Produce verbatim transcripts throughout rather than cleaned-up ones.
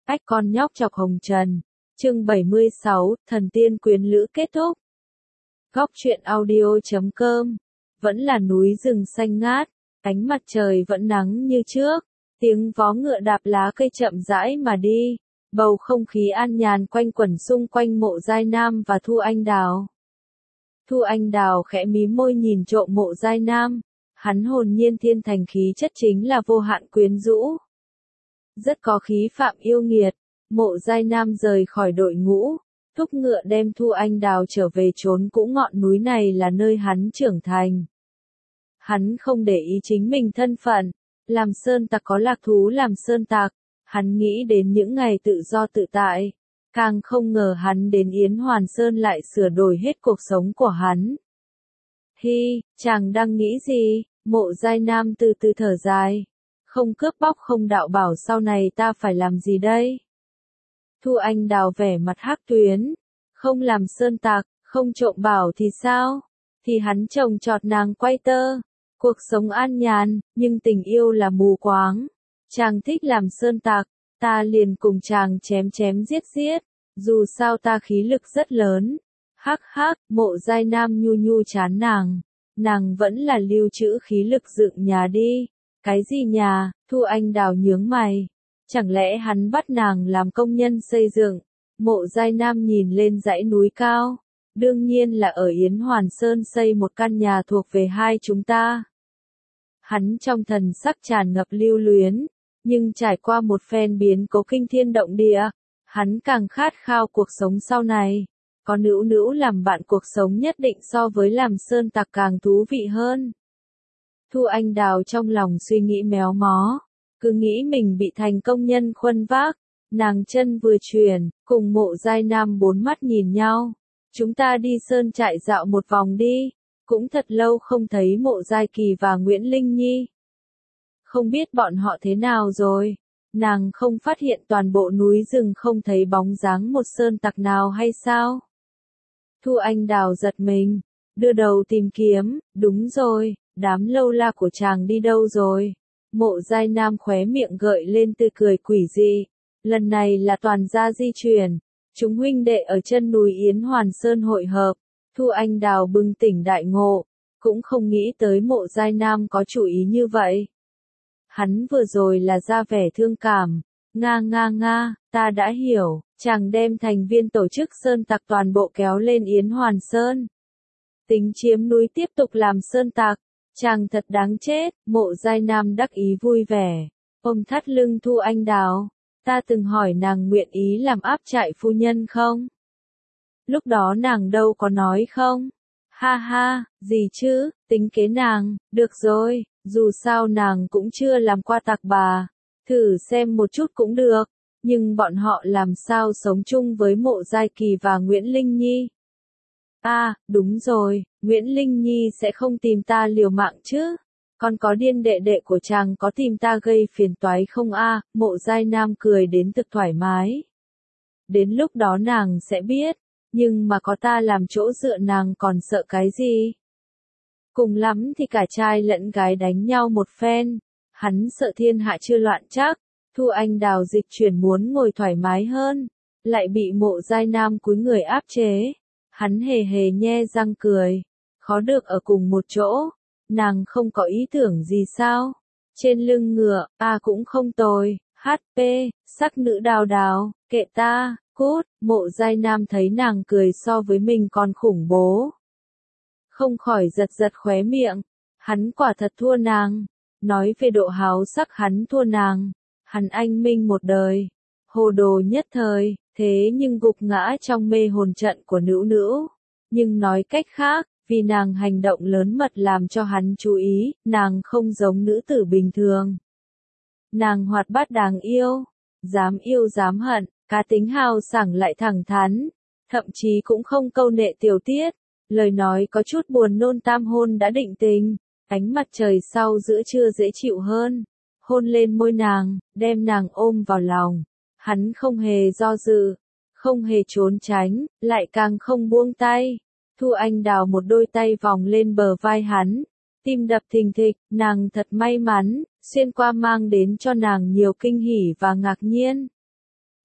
Ách con nhóc chọc hồng trần. Chương bảy mươi sáu, thần tiên quyến lữ kết thúc. Góc truyện audio chấm com. Vẫn là núi rừng xanh ngát, ánh mặt trời vẫn nắng như trước, tiếng vó ngựa đạp lá cây chậm rãi mà đi, bầu không khí an nhàn quanh quẩn xung quanh Mộ Giai Nam và Thu Anh Đào. Thu Anh Đào khẽ mím môi nhìn trộm Mộ Giai Nam, hắn hồn nhiên thiên thành khí chất chính là vô hạn quyến rũ. Rất có khí phạm yêu nghiệt, Mộ Giai Nam rời khỏi đội ngũ, thúc ngựa đem Thu Anh Đào trở về chốn cũ ngọn núi này là nơi hắn trưởng thành. Hắn không để ý chính mình thân phận, làm sơn tặc có lạc thú làm sơn tặc, hắn nghĩ đến những ngày tự do tự tại, càng không ngờ hắn đến Yến Hoàn Sơn lại sửa đổi hết cuộc sống của hắn. Hi, chàng đang nghĩ gì? Mộ Giai Nam từ từ thở dài, không cướp bóc không đạo bảo sau này ta phải làm gì đây? Thu Anh Đào vẻ mặt hắc tuyến, không làm sơn tặc, không trộm bảo thì sao? Thì hắn trồng trọt nàng quay tơ, cuộc sống an nhàn, nhưng tình yêu là mù quáng. Chàng thích làm sơn tặc, ta liền cùng chàng chém chém giết giết, dù sao ta khí lực rất lớn. Hắc hắc, Mộ Giai Nam nhu nhu chán nàng, nàng vẫn là lưu trữ khí lực dựng nhà đi. Cái gì nhà? Thu Anh Đào nhướng mày. Chẳng lẽ hắn bắt nàng làm công nhân xây dựng? Mộ Giai Nam nhìn lên dãy núi cao. Đương nhiên là ở Yến Hoàn Sơn xây một căn nhà thuộc về hai chúng ta. Hắn trong thần sắc tràn ngập lưu luyến, nhưng trải qua một phen biến cố kinh thiên động địa, hắn càng khát khao cuộc sống sau này. Có nữ nữ làm bạn cuộc sống nhất định so với làm sơn tặc càng thú vị hơn. Thu Anh Đào trong lòng suy nghĩ méo mó, cứ nghĩ mình bị thành công nhân khuân vác, nàng chân vừa chuyển, cùng Mộ Giai Nam bốn mắt nhìn nhau. Chúng ta đi sơn trại dạo một vòng đi, cũng thật lâu không thấy Mộ Giai Kỳ và Nguyễn Linh Nhi. Không biết bọn họ thế nào rồi, nàng không phát hiện toàn bộ núi rừng không thấy bóng dáng một sơn tặc nào hay sao? Thu Anh Đào giật mình, đưa đầu tìm kiếm, đúng rồi, đám lâu la của chàng đi đâu rồi? Mộ Giai Nam khóe miệng gợi lên tươi cười quỷ dị, lần này là toàn gia di chuyển, chúng huynh đệ ở chân núi Yến Hoàn Sơn hội hợp. Thu Anh Đào bừng tỉnh đại ngộ, cũng không nghĩ tới Mộ Giai Nam có chủ ý như vậy. Hắn vừa rồi là ra vẻ thương cảm, nga nga nga, ta đã hiểu, chàng đem thành viên tổ chức sơn tặc toàn bộ kéo lên Yến Hoàn Sơn. Tính chiếm núi tiếp tục làm sơn tặc, chàng thật đáng chết. Mộ Giai Nam đắc ý vui vẻ, ôm thắt lưng Thu Anh Đào, ta từng hỏi nàng nguyện ý làm áp trại phu nhân không? Lúc đó nàng đâu có nói không? Ha ha, gì chứ, tính kế nàng, được rồi, dù sao nàng cũng chưa làm qua tặc bà, thử xem một chút cũng được, nhưng bọn họ làm sao sống chung với Mộ Giai Kỳ và Nguyễn Linh Nhi? À, đúng rồi, Nguyễn Linh Nhi sẽ không tìm ta liều mạng chứ? Còn có điên đệ đệ của chàng có tìm ta gây phiền toái không a? À? Mộ Giai Nam cười đến thực thoải mái. Đến lúc đó nàng sẽ biết. Nhưng mà có ta làm chỗ dựa nàng còn sợ cái gì? Cùng lắm thì cả trai lẫn gái đánh nhau một phen. Hắn sợ thiên hạ chưa loạn chắc. Thu Anh Đào dịch chuyển muốn ngồi thoải mái hơn, lại bị Mộ Giai Nam cúi người áp chế. Hắn hề hề nhe răng cười. Khó được ở cùng một chỗ. Nàng không có ý tưởng gì sao? Trên lưng ngựa, a cũng không tồi. hát pê, sắc nữ Đào Đào, kệ ta. Cút, Mộ Giai Nam thấy nàng cười so với mình còn khủng bố. Không khỏi giật giật khóe miệng, hắn quả thật thua nàng, nói về độ háo sắc hắn thua nàng, hắn anh minh một đời, hồ đồ nhất thời, thế nhưng gục ngã trong mê hồn trận của nữ nữ. Nhưng nói cách khác, vì nàng hành động lớn mật làm cho hắn chú ý, nàng không giống nữ tử bình thường. Nàng hoạt bát đáng yêu, dám yêu dám hận. Cá tính hào sảng lại thẳng thắn, thậm chí cũng không câu nệ tiểu tiết, lời nói có chút buồn nôn tam hôn đã định tình, ánh mặt trời sau giữa trưa dễ chịu hơn, hôn lên môi nàng, đem nàng ôm vào lòng, hắn không hề do dự, không hề trốn tránh, lại càng không buông tay. Thu Anh Đào một đôi tay vòng lên bờ vai hắn, tim đập thình thịch, nàng thật may mắn, xuyên qua mang đến cho nàng nhiều kinh hỉ và ngạc nhiên.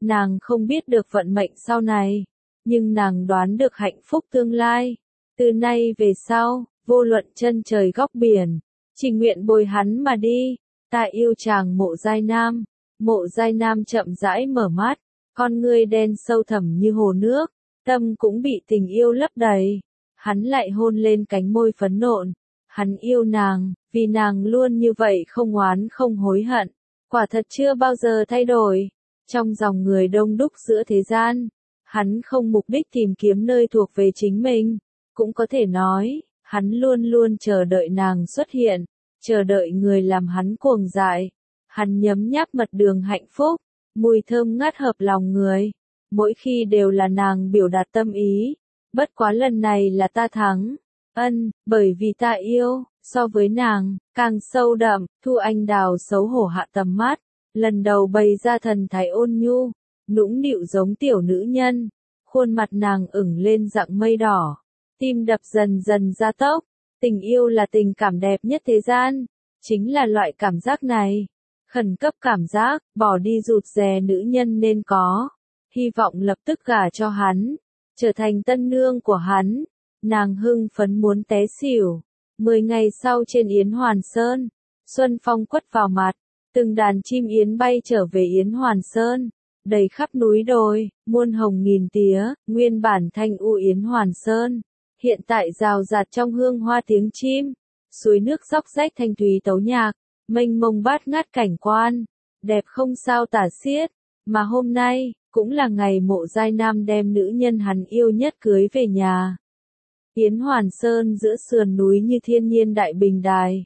Nàng không biết được vận mệnh sau này, nhưng nàng đoán được hạnh phúc tương lai. Từ nay về sau, vô luận chân trời góc biển, chỉ nguyện bồi hắn mà đi. Ta yêu chàng Mộ Giai Nam. Mộ Giai Nam chậm rãi mở mắt, con ngươi đen sâu thẳm như hồ nước, tâm cũng bị tình yêu lấp đầy. Hắn lại hôn lên cánh môi phấn nộn. Hắn yêu nàng, vì nàng luôn như vậy không oán không hối hận. Quả thật chưa bao giờ thay đổi. Trong dòng người đông đúc giữa thế gian, hắn không mục đích tìm kiếm nơi thuộc về chính mình. Cũng có thể nói, hắn luôn luôn chờ đợi nàng xuất hiện, chờ đợi người làm hắn cuồng dại. Hắn nhấm nháp mật đường hạnh phúc, mùi thơm ngát hợp lòng người. Mỗi khi đều là nàng biểu đạt tâm ý. Bất quá lần này là ta thắng. Ân, bởi vì ta yêu, so với nàng, càng sâu đậm. Thu Anh Đào xấu hổ hạ tầm mắt, lần đầu bày ra thần thái ôn nhu, nũng nịu giống tiểu nữ nhân. Khuôn mặt nàng ửng lên dạng mây đỏ, tim đập dần dần gia tốc. Tình yêu là tình cảm đẹp nhất thế gian, chính là loại cảm giác này. Khẩn cấp cảm giác, bỏ đi rụt rè nữ nhân nên có. Hy vọng lập tức gả cho hắn, trở thành tân nương của hắn. Nàng hưng phấn muốn té xỉu. Mười ngày sau trên Yến Hoàn Sơn, xuân phong quất vào mặt, từng đàn chim yến bay trở về Yến Hoàn Sơn, đầy khắp núi đồi, muôn hồng nghìn tía. Nguyên bản thanh u Yến Hoàn Sơn, hiện tại rào rạt trong hương hoa tiếng chim, suối nước róc rách thanh thúy tấu nhạc, mênh mông bát ngát cảnh quan, đẹp không sao tả xiết. Mà hôm nay, cũng là ngày Mộ Giai Nam đem nữ nhân hắn yêu nhất cưới về nhà. Yến Hoàn Sơn giữa sườn núi như thiên nhiên đại bình đài.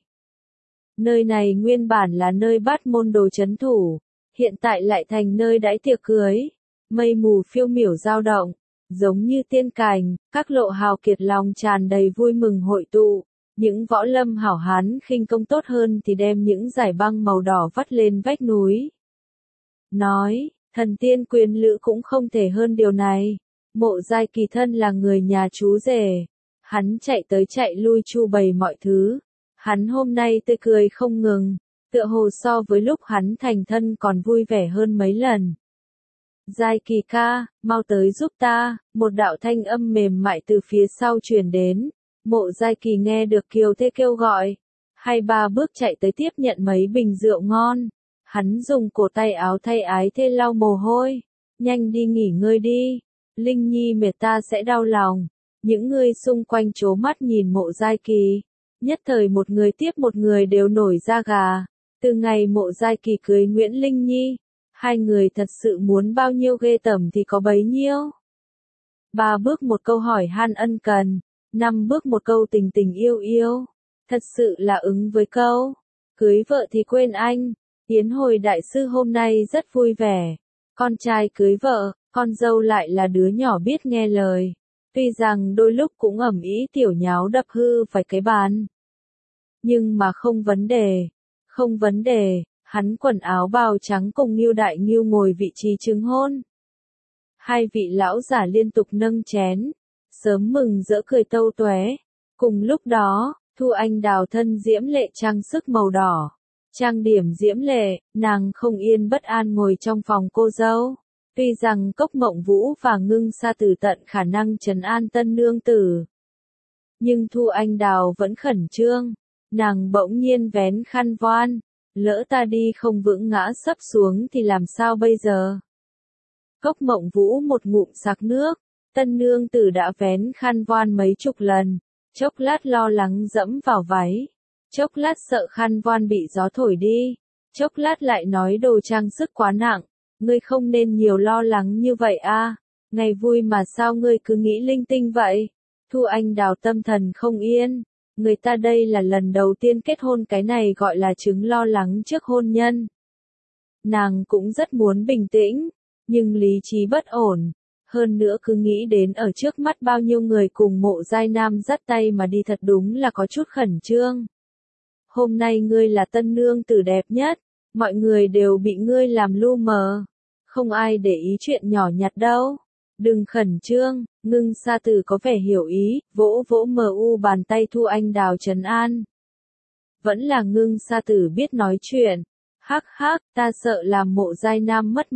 Nơi này nguyên bản là nơi bát môn đồ trấn thủ, hiện tại lại thành nơi đãi tiệc cưới. Mây mù phiêu miểu dao động, giống như tiên cảnh, các lộ hào kiệt lòng tràn đầy vui mừng hội tụ. Những võ lâm hảo hán khinh công tốt hơn thì đem những dải băng màu đỏ vắt lên vách núi. Nói, thần tiên quyền lữ cũng không thể hơn điều này. Mộ Giai Kỳ thân là người nhà chú rể. Hắn chạy tới chạy lui chu bày mọi thứ. Hắn hôm nay tươi cười không ngừng, tựa hồ so với lúc hắn thành thân còn vui vẻ hơn mấy lần. Giai Kỳ ca, mau tới giúp ta. Một đạo thanh âm mềm mại từ phía sau truyền đến. Mộ Giai Kỳ nghe được kiều thê kêu gọi, hai ba bước chạy tới tiếp nhận mấy bình rượu ngon. Hắn dùng cổ tay áo thay ái thê lau mồ hôi. Nhanh đi nghỉ ngơi đi, Linh Nhi mệt ta sẽ đau lòng. Những người xung quanh trố mắt nhìn Mộ Giai Kỳ, nhất thời một người tiếp một người đều nổi da gà. Từ ngày Mộ Giai Kỳ cưới Nguyễn Linh Nhi, hai người thật sự muốn bao nhiêu ghê tởm thì có bấy nhiêu. Ba bước một câu hỏi han ân cần, năm bước một câu tình tình yêu yêu, thật sự là ứng với câu cưới vợ thì quên anh. Yến Hồi đại sư hôm nay rất vui vẻ, con trai cưới vợ, con dâu lại là đứa nhỏ biết nghe lời. Tuy rằng đôi lúc cũng ầm ĩ tiểu nháo đập hư phải cái bàn, nhưng mà không vấn đề, không vấn đề. Hắn quần áo bào trắng cùng Ngưu Đại Ngưu ngồi vị trí chứng hôn. Hai vị lão giả liên tục nâng chén, sớm mừng rỡ cười tâu tué. Cùng lúc đó, Thu Anh Đào thân diễm lệ trang sức màu đỏ, trang điểm diễm lệ, nàng không yên bất an ngồi trong phòng cô dâu. Tuy rằng Cốc Mộng Vũ và Ngưng Sa Tử tận khả năng trấn an tân nương tử, nhưng Thu Anh Đào vẫn khẩn trương. Nàng bỗng nhiên vén khăn voan, lỡ ta đi không vững ngã sấp xuống thì làm sao bây giờ? Cốc Mộng Vũ một ngụm sặc nước, tân nương tử đã vén khăn voan mấy chục lần, chốc lát lo lắng dẫm vào váy, chốc lát sợ khăn voan bị gió thổi đi, chốc lát lại nói đồ trang sức quá nặng, ngươi không nên nhiều lo lắng như vậy a, ngày vui mà sao ngươi cứ nghĩ linh tinh vậy? Thu Anh Đào tâm thần không yên, người ta đây là lần đầu tiên kết hôn, cái này gọi là chứng lo lắng trước hôn nhân. Nàng cũng rất muốn bình tĩnh, nhưng lý trí bất ổn, hơn nữa cứ nghĩ đến ở trước mắt bao nhiêu người cùng Mộ Giai Nam dắt tay mà đi thật đúng là có chút khẩn trương. Hôm nay ngươi là tân nương tử đẹp nhất, mọi người đều bị ngươi làm lu mờ, không ai để ý chuyện nhỏ nhặt đâu. Đừng khẩn trương. Ngưng Sa Tử có vẻ hiểu ý, vỗ vỗ mờ u bàn tay Thu Anh Đào trấn an. Vẫn là Ngưng Sa Tử biết nói chuyện. Hắc hắc, ta sợ làm Mộ Giai Nam mất mặt,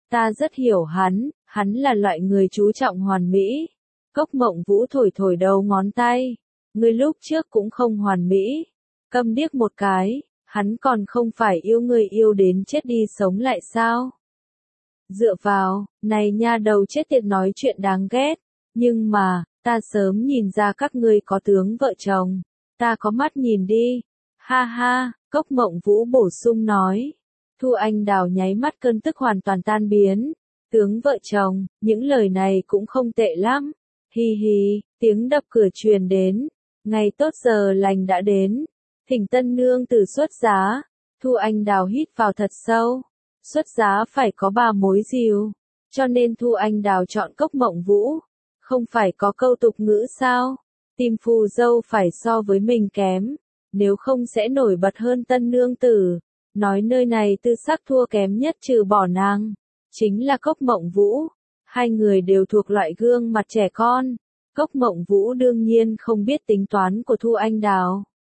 Ta rất hiểu hắn, hắn là loại người chú trọng hoàn mỹ. Cốc Mộng Vũ thổi thổi đầu ngón tay. Ngươi lúc trước cũng không hoàn mỹ. Câm điếc một cái, hắn còn không phải yêu ngươi yêu đến chết đi sống lại sao? Dựa vào, này nha đầu chết tiệt nói chuyện đáng ghét. Nhưng mà, ta sớm nhìn ra các ngươi có tướng vợ chồng. Ta có mắt nhìn đi. Ha ha, Cốc Mộng Vũ bổ sung nói. Thu Anh Đào nháy mắt cơn tức hoàn toàn tan biến. Tướng vợ chồng, những lời này cũng không tệ lắm. Hi hi, tiếng đập cửa truyền đến. Ngày tốt giờ lành đã đến. Thỉnh tân nương tử xuất giá. Thu Anh Đào hít vào thật sâu. Xuất giá phải có ba mối dìu. Cho nên Thu Anh Đào chọn Cốc Mộng Vũ. Không phải có câu tục ngữ sao? Tìm phù dâu phải so với mình kém. Nếu không sẽ nổi bật hơn tân nương tử. Nói nơi này tư sắc thua kém nhất trừ bỏ nàng. Chính là Cốc Mộng Vũ. Hai người đều thuộc loại gương mặt trẻ con. Cốc Mộng Vũ đương nhiên không biết tính toán của Thu Anh Đào.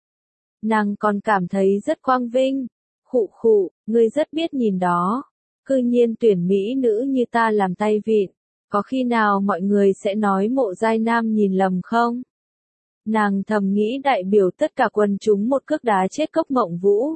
Nàng còn cảm thấy rất quang vinh. Khụ khụ, ngươi rất biết nhìn đó. Cư nhiên tuyển mỹ nữ như ta làm tay vịn. Có khi nào mọi người sẽ nói Mộ Giai Nam nhìn lầm không? Nàng thầm nghĩ đại biểu tất cả quần chúng một cước đá chết Cốc Mộng Vũ.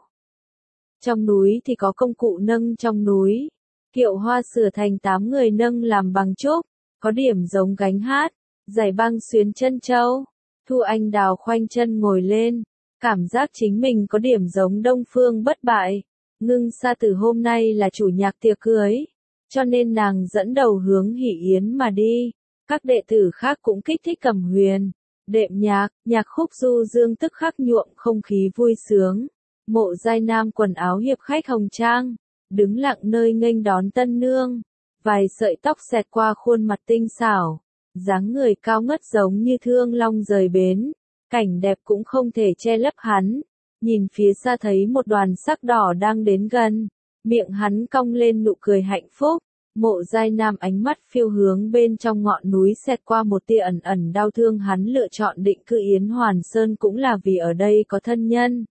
Trong núi thì có công cụ nâng trong núi. Kiệu hoa sửa thành tám người nâng làm bằng trúc. Có điểm giống gánh hát. Giày băng xuyến chân châu. Thu Anh Đào khoanh chân ngồi lên. Cảm giác chính mình có điểm giống Đông Phương Bất Bại. Ngưng Sa Tử hôm nay là chủ nhạc tiệc cưới. Cho nên nàng dẫn đầu hướng Hỷ Yến mà đi. Các đệ tử khác cũng kích thích Cẩm Huyền. Đệm nhạc, nhạc khúc du dương tức khắc nhuộm không khí vui sướng. Mộ Giai Nam quần áo hiệp khách hồng trang. Đứng lặng nơi nghênh đón tân nương. Vài sợi tóc xẹt qua khuôn mặt tinh xảo. Dáng người cao ngất giống như thương long rời bến. Cảnh đẹp cũng không thể che lấp hắn. Nhìn phía xa thấy một đoàn sắc đỏ đang đến gần. Miệng hắn cong lên nụ cười hạnh phúc. Mộ Giai Nam ánh mắt phiêu hướng bên trong ngọn núi xẹt qua một tia ẩn ẩn đau thương, hắn lựa chọn định cư Yến Hoàn Sơn cũng là vì ở đây có thân nhân.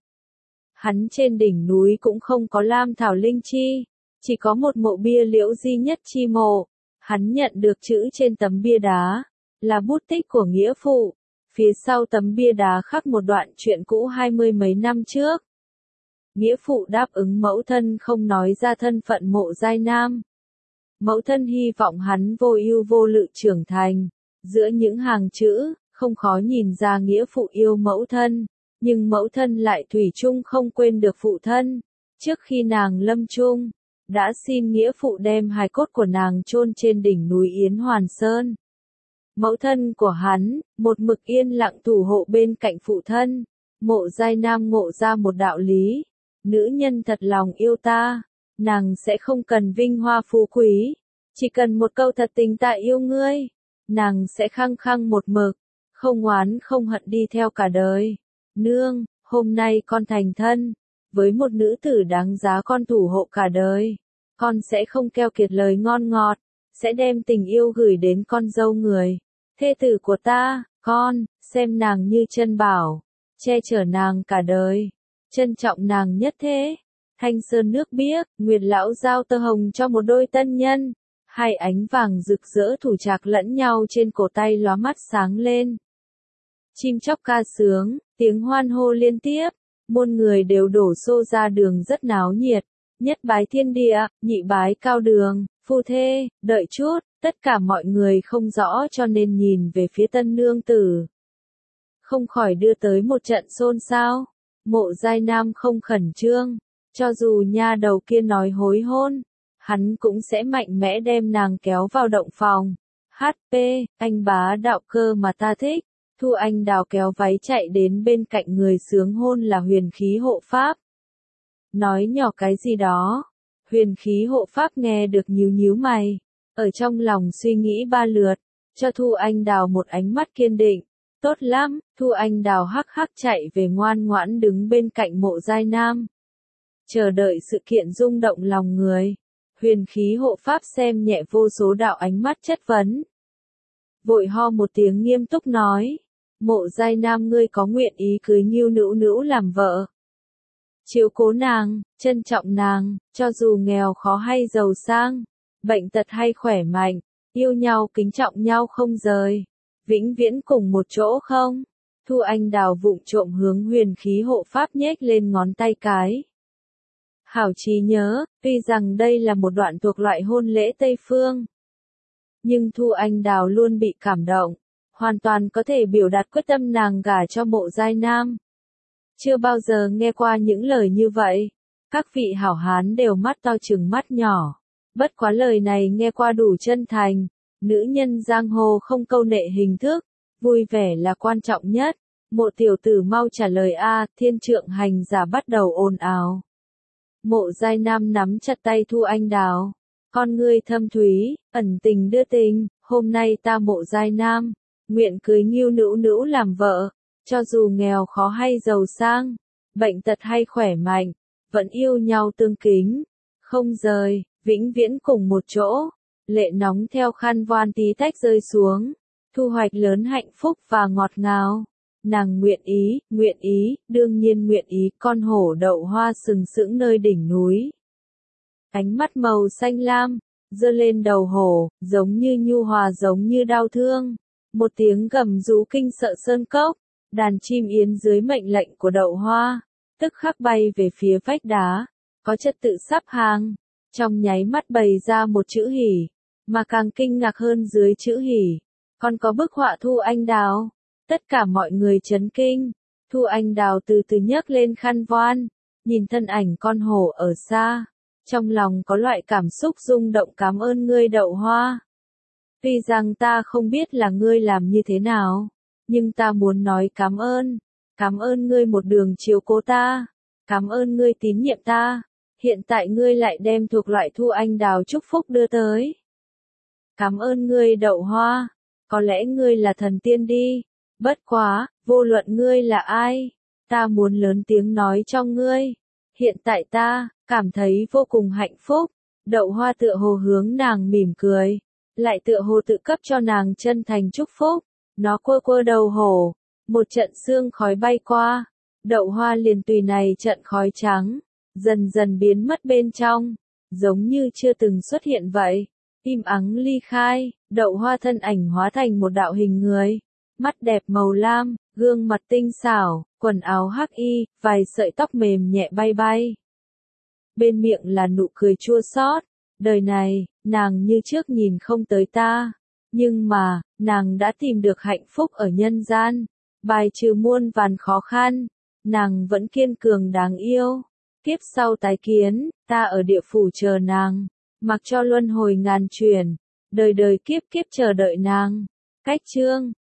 Hắn trên đỉnh núi cũng không có lam thảo linh chi. Chỉ có một mộ bia liễu di nhất chi mộ. Hắn nhận được chữ trên tấm bia đá. Là bút tích của nghĩa phụ. Phía sau tấm bia đá khắc một đoạn chuyện cũ hai mươi mấy năm trước. Nghĩa phụ đáp ứng mẫu thân không nói ra thân phận Mộ Giai Nam. Mẫu thân hy vọng hắn vô ưu vô lự trưởng thành. Giữa những hàng chữ, không khó nhìn ra nghĩa phụ yêu mẫu thân. Nhưng mẫu thân lại thủy chung không quên được phụ thân. Trước khi nàng lâm chung, đã xin nghĩa phụ đem hài cốt của nàng chôn trên đỉnh núi Yến Hoàn Sơn. Mẫu thân của hắn, một mực yên lặng thủ hộ bên cạnh phụ thân. Mộ Giai Nam ngộ ra một đạo lý. Nữ nhân thật lòng yêu ta, nàng sẽ không cần vinh hoa phú quý. Chỉ cần một câu thật tình ta yêu ngươi. Nàng sẽ khăng khăng một mực, không oán không hận đi theo cả đời. Nương, hôm nay con thành thân. Với một nữ tử đáng giá con thủ hộ cả đời. Con sẽ không keo kiệt lời ngon ngọt. Sẽ đem tình yêu gửi đến con dâu người. Thê tử của ta, con, xem nàng như chân bảo. Che chở nàng cả đời. Trân trọng nàng nhất thế. Thanh sơn nước biếc, nguyệt lão giao tơ hồng cho một đôi tân nhân. Hai ánh vàng rực rỡ thủ trạc lẫn nhau trên cổ tay lóa mắt sáng lên. Chim chóc ca sướng, tiếng hoan hô liên tiếp. Muôn người đều đổ xô ra đường rất náo nhiệt. Nhất bái thiên địa, nhị bái cao đường, phu thê, đợi chút, tất cả mọi người không rõ cho nên nhìn về phía tân nương tử. Không khỏi đưa tới một trận xôn xao. Mộ Giai Nam không khẩn trương, cho dù nha đầu kia nói hối hôn, hắn cũng sẽ mạnh mẽ đem nàng kéo vào động phòng. hát pê, anh bá đạo cơ mà ta thích. Thu Anh Đào kéo váy chạy đến bên cạnh người sướng hôn là Huyền Khí hộ pháp. Nói nhỏ cái gì đó. Huyền Khí hộ pháp nghe được nhíu nhíu mày. Ở trong lòng suy nghĩ ba lượt. Cho Thu Anh Đào một ánh mắt kiên định. Tốt lắm, Thu Anh Đào hắc hắc chạy về ngoan ngoãn đứng bên cạnh Mộ Giai Nam. Chờ đợi sự kiện rung động lòng người. Huyền Khí hộ pháp xem nhẹ vô số đạo ánh mắt chất vấn. Vội ho một tiếng nghiêm túc nói. Mộ Giai Nam ngươi có nguyện ý cưới Nhiêu Nữu Nữu làm vợ. Chiếu cố nàng, trân trọng nàng, cho dù nghèo khó hay giàu sang. bệnh tật hay khỏe mạnh, yêu nhau kính trọng nhau không rời, vĩnh viễn cùng một chỗ không? Thu Anh Đào vụng trộm hướng huyền khí hộ pháp nhếch lên ngón tay cái. Hảo trí nhớ, tuy rằng đây là một đoạn thuộc loại hôn lễ Tây Phương. Nhưng Thu Anh Đào luôn bị cảm động, hoàn toàn có thể biểu đạt quyết tâm nàng gả cho Mộ Giai Nam. Chưa bao giờ nghe qua những lời như vậy, các vị hảo hán đều mắt to trừng mắt nhỏ. Bất quá lời này nghe qua đủ chân thành, nữ nhân giang hồ không câu nệ hình thức, vui vẻ là quan trọng nhất. Mộ tiểu tử mau trả lời a, thiên trượng hành giả bắt đầu ồn ào. Mộ Giai Nam nắm chặt tay Thu Anh Đào, con ngươi thâm thúy, ẩn tình đưa tình, hôm nay ta Mộ Giai Nam, nguyện cưới Ngưu Nữu Nữu làm vợ, cho dù nghèo khó hay giàu sang, bệnh tật hay khỏe mạnh, vẫn yêu nhau tương kính, không rời, vĩnh viễn cùng một chỗ. Lệ nóng theo khăn voan tí tách rơi xuống, thu hoạch lớn hạnh phúc và ngọt ngào. Nàng nguyện ý, nguyện ý, đương nhiên nguyện ý, con hổ đậu hoa sừng sững nơi đỉnh núi. Ánh mắt màu xanh lam, giơ lên đầu hổ, giống như nhu hòa giống như đau thương. Một tiếng gầm rú kinh sợ sơn cốc, đàn chim yến dưới mệnh lệnh của đậu hoa, tức khắc bay về phía vách đá, có trật tự sắp hàng, trong nháy mắt bày ra một chữ hỉ, mà càng kinh ngạc hơn dưới chữ hỉ, còn có bức họa Thu Anh Đào. Tất cả mọi người chấn kinh, Thu Anh Đào từ từ nhấc lên khăn voan, nhìn thân ảnh con hổ ở xa, trong lòng có loại cảm xúc rung động cảm ơn ngươi đậu hoa. Tuy rằng ta không biết là ngươi làm như thế nào, nhưng ta muốn nói cảm ơn, cảm ơn ngươi một đường chiếu cố ta, cảm ơn ngươi tín nhiệm ta, hiện tại ngươi lại đem thuộc loại Thu Anh Đào chúc phúc đưa tới. Cảm ơn ngươi đậu hoa, có lẽ ngươi là thần tiên đi. Bất quá, vô luận ngươi là ai, ta muốn lớn tiếng nói cho ngươi. Hiện tại ta, cảm thấy vô cùng hạnh phúc. Đậu hoa tựa hồ hướng nàng mỉm cười, lại tựa hồ tự cấp cho nàng chân thành chúc phúc. Nó quơ quơ đầu hổ, một trận sương khói bay qua. Đậu hoa liền tùy này trận khói trắng, dần dần biến mất bên trong, giống như chưa từng xuất hiện vậy. Im ắng ly khai, đậu hoa thân ảnh hóa thành một đạo hình người. Mắt đẹp màu lam, gương mặt tinh xảo, quần áo hắc y, vài sợi tóc mềm nhẹ bay bay. Bên miệng là nụ cười chua xót, đời này, nàng như trước nhìn không tới ta. Nhưng mà, nàng đã tìm được hạnh phúc ở nhân gian, bài trừ muôn vàn khó khăn, nàng vẫn kiên cường đáng yêu. Kiếp sau tái kiến, ta ở địa phủ chờ nàng, mặc cho luân hồi ngàn chuyển, đời đời kiếp kiếp chờ đợi nàng. Cách chương